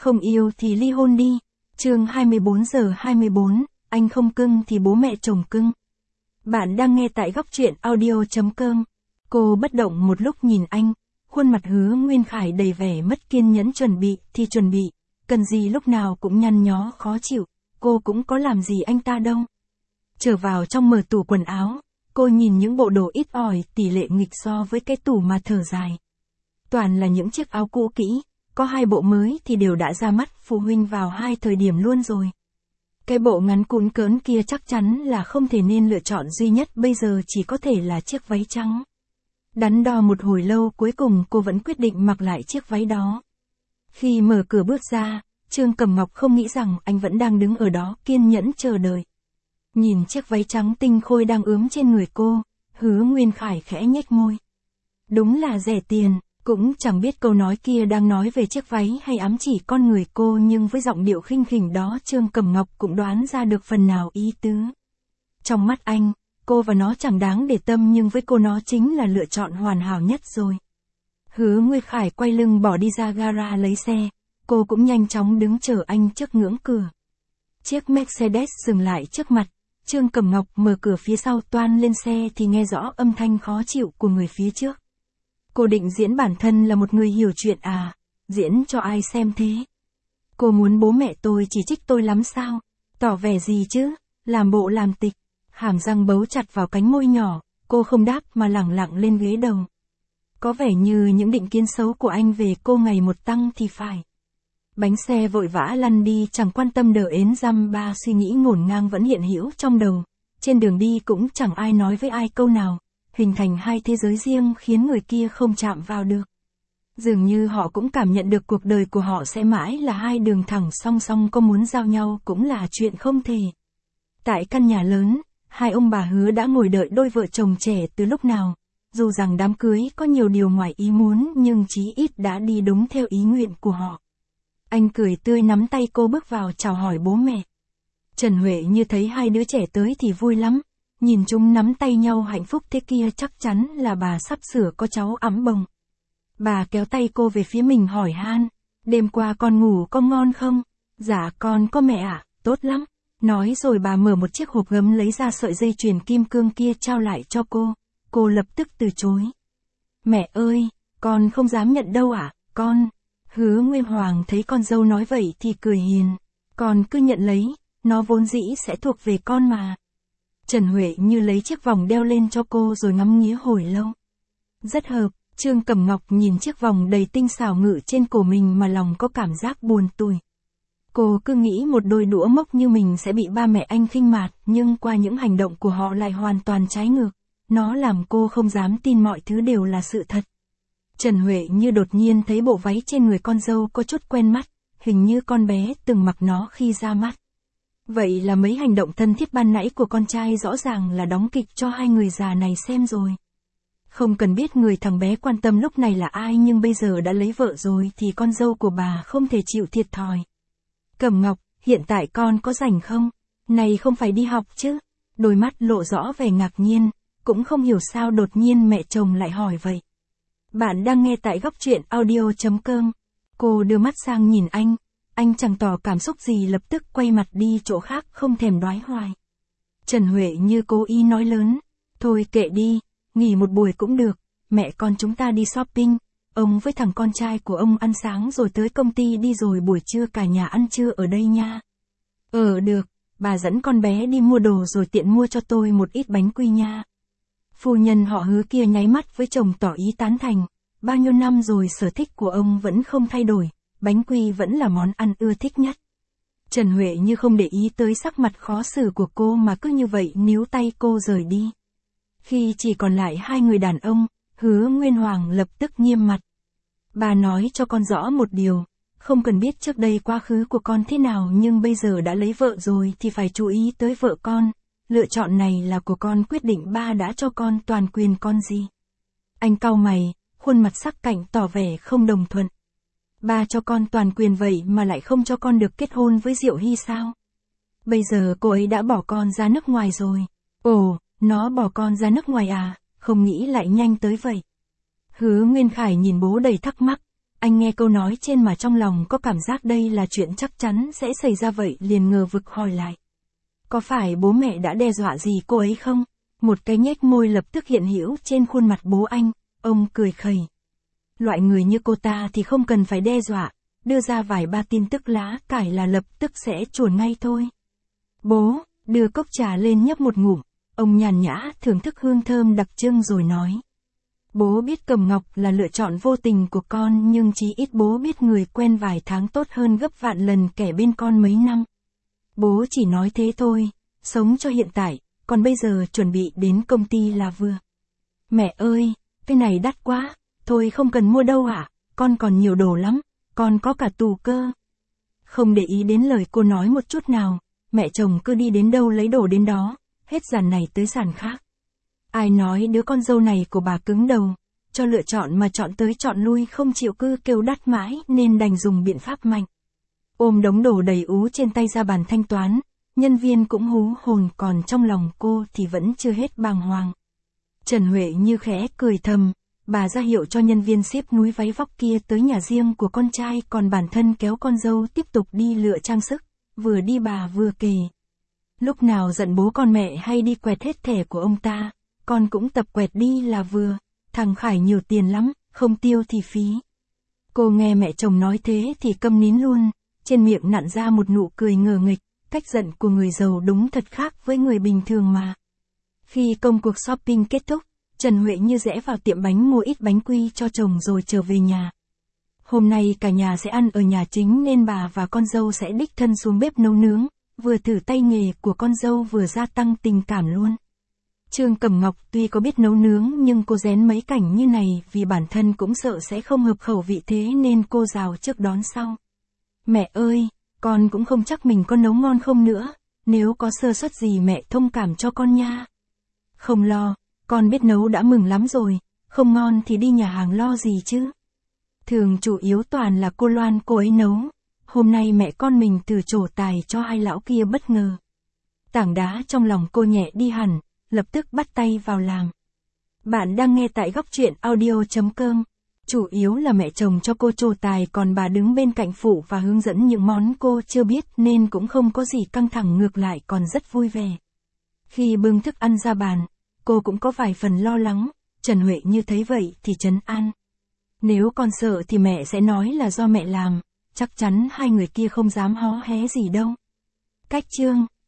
Không yêu thì ly hôn đi. Chương 24:24, anh không cưng thì bố mẹ chồng cưng. Bạn đang nghe tại góc truyện audio.com. Cô bất động một lúc nhìn anh, khuôn mặt Hứa Nguyên Khải đầy vẻ mất kiên nhẫn. Chuẩn bị thì chuẩn bị, cần gì lúc nào cũng nhăn nhó khó chịu, cô cũng có làm gì anh ta đâu. Trở vào trong mở tủ quần áo, cô nhìn những bộ đồ ít ỏi tỷ lệ nghịch so với cái tủ mà thở dài. Toàn là những chiếc áo cũ kỹ, có 2 bộ mới thì đều đã ra mắt phụ huynh vào 2 thời điểm luôn rồi. Cái bộ ngắn cũn cỡn kia chắc chắn là không thể nên lựa chọn duy nhất, bây giờ chỉ có thể là chiếc váy trắng. Đắn đo một hồi lâu cuối cùng cô vẫn quyết định mặc lại chiếc váy đó. Khi mở cửa bước ra, Trương Cẩm Ngọc không nghĩ rằng anh vẫn đang đứng ở đó kiên nhẫn chờ đợi. Nhìn chiếc váy trắng tinh khôi đang ướm trên người cô, Hứa Nguyên Khải khẽ nhếch môi. Đúng là rẻ tiền, cũng chẳng biết câu nói kia đang nói về chiếc váy hay ám chỉ con người cô, nhưng với giọng điệu khinh khỉnh đó Trương Cẩm Ngọc cũng đoán ra được phần nào ý tứ. Trong mắt anh, cô và nó chẳng đáng để tâm, nhưng với cô nó chính là lựa chọn hoàn hảo nhất rồi. Hứa Nguyên Khải quay lưng bỏ đi ra gara lấy xe, cô cũng nhanh chóng đứng chờ anh trước ngưỡng cửa. Chiếc Mercedes dừng lại trước mặt, Trương Cẩm Ngọc mở cửa phía sau toan lên xe thì nghe rõ âm thanh khó chịu của người phía trước. Cô định diễn bản thân là một người hiểu chuyện à? Diễn cho ai xem thế? Cô muốn bố mẹ tôi chỉ trích tôi lắm sao? Tỏ vẻ gì chứ? Làm bộ làm tịch. Hàm răng bấu chặt vào cánh môi nhỏ, cô không đáp mà lẳng lặng lên ghế đầu. Có vẻ như những định kiến xấu của anh về cô ngày một tăng thì phải. Bánh xe vội vã lăn đi, chẳng quan tâm đờ ến dăm ba, suy nghĩ ngổn ngang vẫn hiện hữu trong đầu. Trên đường đi cũng chẳng ai nói với ai câu nào, hình thành 2 thế giới riêng khiến người kia không chạm vào được. Dường như họ cũng cảm nhận được cuộc đời của họ sẽ mãi là 2 đường thẳng song song, có muốn giao nhau cũng là chuyện không thể. Tại căn nhà lớn, 2 ông bà Hứa đã ngồi đợi đôi vợ chồng trẻ từ lúc nào. Dù rằng đám cưới có nhiều điều ngoài ý muốn nhưng chí ít đã đi đúng theo ý nguyện của họ. Anh cười tươi nắm tay cô bước vào chào hỏi bố mẹ. Trần Huệ như thấy 2 đứa trẻ tới thì vui lắm. Nhìn chúng nắm tay nhau hạnh phúc thế kia chắc chắn là bà sắp sửa có cháu ẵm bồng. Bà kéo tay cô về phía mình hỏi han. Đêm qua con ngủ có ngon không? Dạ con có mẹ ạ, tốt lắm. Nói rồi bà mở một chiếc hộp gấm lấy ra sợi dây chuyền kim cương kia trao lại cho cô. Cô lập tức từ chối. Mẹ ơi, con không dám nhận đâu ạ, con. Hứa Nguyên Hoàng thấy con dâu nói vậy thì cười hiền. Con cứ nhận lấy, nó vốn dĩ sẽ thuộc về con mà. Trần Huệ như lấy chiếc vòng đeo lên cho cô rồi ngắm nghía hồi lâu. Rất hợp. Trương Cẩm Ngọc nhìn chiếc vòng đầy tinh xảo ngự trên cổ mình mà lòng có cảm giác buồn tủi. Cô cứ nghĩ một đôi đũa mốc như mình sẽ bị ba mẹ anh khinh mạt, nhưng qua những hành động của họ lại hoàn toàn trái ngược. Nó làm cô không dám tin mọi thứ đều là sự thật. Trần Huệ như đột nhiên thấy bộ váy trên người con dâu có chút quen mắt, hình như con bé từng mặc nó khi ra mắt. Vậy là mấy hành động thân thiết ban nãy của con trai rõ ràng là đóng kịch cho 2 người già này xem rồi. Không cần biết người thằng bé quan tâm lúc này là ai, nhưng bây giờ đã lấy vợ rồi thì con dâu của bà không thể chịu thiệt thòi. Cẩm Ngọc, hiện tại con có rảnh không? Này không phải đi học chứ? Đôi mắt lộ rõ vẻ ngạc nhiên, cũng không hiểu sao đột nhiên mẹ chồng lại hỏi vậy. Bạn đang nghe tại góc truyện audio.com. Cô đưa mắt sang nhìn anh chẳng tỏ cảm xúc gì, lập tức quay mặt đi chỗ khác không thèm đoái hoài. Trần Huệ như cố ý nói lớn, thôi kệ đi, nghỉ một buổi cũng được, mẹ con chúng ta đi shopping, ông với thằng con trai của ông ăn sáng rồi tới công ty đi, rồi buổi trưa cả nhà ăn trưa ở đây nha. Được, bà dẫn con bé đi mua đồ rồi tiện mua cho tôi một ít bánh quy nha. Phu nhân họ Hứa kia nháy mắt với chồng tỏ ý tán thành, bao nhiêu năm rồi sở thích của ông vẫn không thay đổi, bánh quy vẫn là món ăn ưa thích nhất. Trần Huệ như không để ý tới sắc mặt khó xử của cô mà cứ như vậy níu tay cô rời đi. Khi chỉ còn lại 2 người đàn ông, Hứa Nguyên Hoàng lập tức nghiêm mặt. Bà nói cho con rõ một điều, không cần biết trước đây quá khứ của con thế nào, nhưng bây giờ đã lấy vợ rồi thì phải chú ý tới vợ con. Lựa chọn này là của con, quyết định ba đã cho con toàn quyền con gì. Anh cau mày, khuôn mặt sắc cạnh tỏ vẻ không đồng thuận. Ba cho con toàn quyền vậy mà lại không cho con được kết hôn với Diệu Hy sao? Bây giờ cô ấy đã bỏ con ra nước ngoài rồi. Ồ, nó bỏ con ra nước ngoài à, không nghĩ lại nhanh tới vậy. Hứa Nguyên Khải nhìn bố đầy thắc mắc, Anh nghe câu nói trên mà trong lòng có cảm giác đây là chuyện chắc chắn sẽ xảy ra vậy liền ngờ vực hỏi lại. Có phải bố mẹ đã đe dọa gì cô ấy không? Một cái nhếch môi lập tức hiện hữu trên khuôn mặt bố anh, ông cười khẩy. Loại người như cô ta thì không cần phải đe dọa, đưa ra vài ba tin tức lá cải là lập tức sẽ chuồn ngay thôi. Bố, đưa cốc trà lên nhấp một ngụm, ông nhàn nhã thưởng thức hương thơm đặc trưng rồi nói. Bố biết Cẩm Ngọc là lựa chọn vô tình của con nhưng chí ít bố biết người quen vài tháng tốt hơn gấp vạn lần kẻ bên con mấy năm. Bố chỉ nói thế thôi, sống cho hiện tại, còn bây giờ chuẩn bị đến công ty là vừa. Mẹ ơi, cái này đắt quá, thôi không cần mua đâu ạ, con còn nhiều đồ lắm, con có cả tủ cơ. Không để ý đến lời cô nói một chút nào, mẹ chồng cứ đi đến đâu lấy đồ đến đó, hết sàn này tới sàn khác. Ai nói đứa con dâu này của bà cứng đầu, cho lựa chọn mà chọn tới chọn lui không chịu cứ kêu đắt mãi nên đành dùng biện pháp mạnh. Ôm đống đồ đầy ú trên tay ra bàn thanh toán, nhân viên cũng hú hồn còn trong lòng cô thì vẫn chưa hết bàng hoàng. Trần Huệ như khẽ cười thầm, bà ra hiệu cho nhân viên xếp núi váy vóc kia tới nhà riêng của con trai còn bản thân kéo con dâu tiếp tục đi lựa trang sức, vừa đi bà vừa kể. Lúc nào giận bố con mẹ hay đi quẹt hết thẻ của ông ta, con cũng tập quẹt đi là vừa, thằng Khải nhiều tiền lắm, không tiêu thì phí. Cô nghe mẹ chồng nói thế thì câm nín luôn, trên miệng nặn ra một nụ cười ngờ nghịch, cách giận của người giàu đúng thật khác với người bình thường mà. Khi công cuộc shopping kết thúc, Trần Huệ như rẽ vào tiệm bánh mua ít bánh quy cho chồng rồi trở về nhà. Hôm nay cả nhà sẽ ăn ở nhà chính nên bà và con dâu sẽ đích thân xuống bếp nấu nướng, vừa thử tay nghề của con dâu vừa gia tăng tình cảm luôn. Trương Cẩm Ngọc tuy có biết nấu nướng nhưng cô rén mấy cảnh như này vì bản thân cũng sợ sẽ không hợp khẩu vị thế nên cô rào trước đón sau. Mẹ ơi, con cũng không chắc mình có nấu ngon không nữa, nếu có sơ suất gì mẹ thông cảm cho con nha. Không lo, con biết nấu đã mừng lắm rồi, không ngon thì đi nhà hàng lo gì chứ. Thường chủ yếu toàn là cô Loan cô ấy nấu, hôm nay mẹ con mình từ trổ tài cho hai lão kia bất ngờ. Tảng đá trong lòng cô nhẹ đi hẳn, lập tức bắt tay vào làm. Bạn đang nghe tại góc truyện audio.com. Chủ yếu là mẹ chồng cho cô trổ tài còn bà đứng bên cạnh phụ và hướng dẫn những món cô chưa biết nên cũng không có gì căng thẳng ngược lại còn rất vui vẻ. Khi bưng thức ăn ra bàn, cô cũng có vài phần lo lắng, Trần Huệ như thấy vậy thì trấn an. Nếu con sợ thì mẹ sẽ nói là do mẹ làm, chắc chắn hai người kia không dám hó hé gì đâu. Cách chương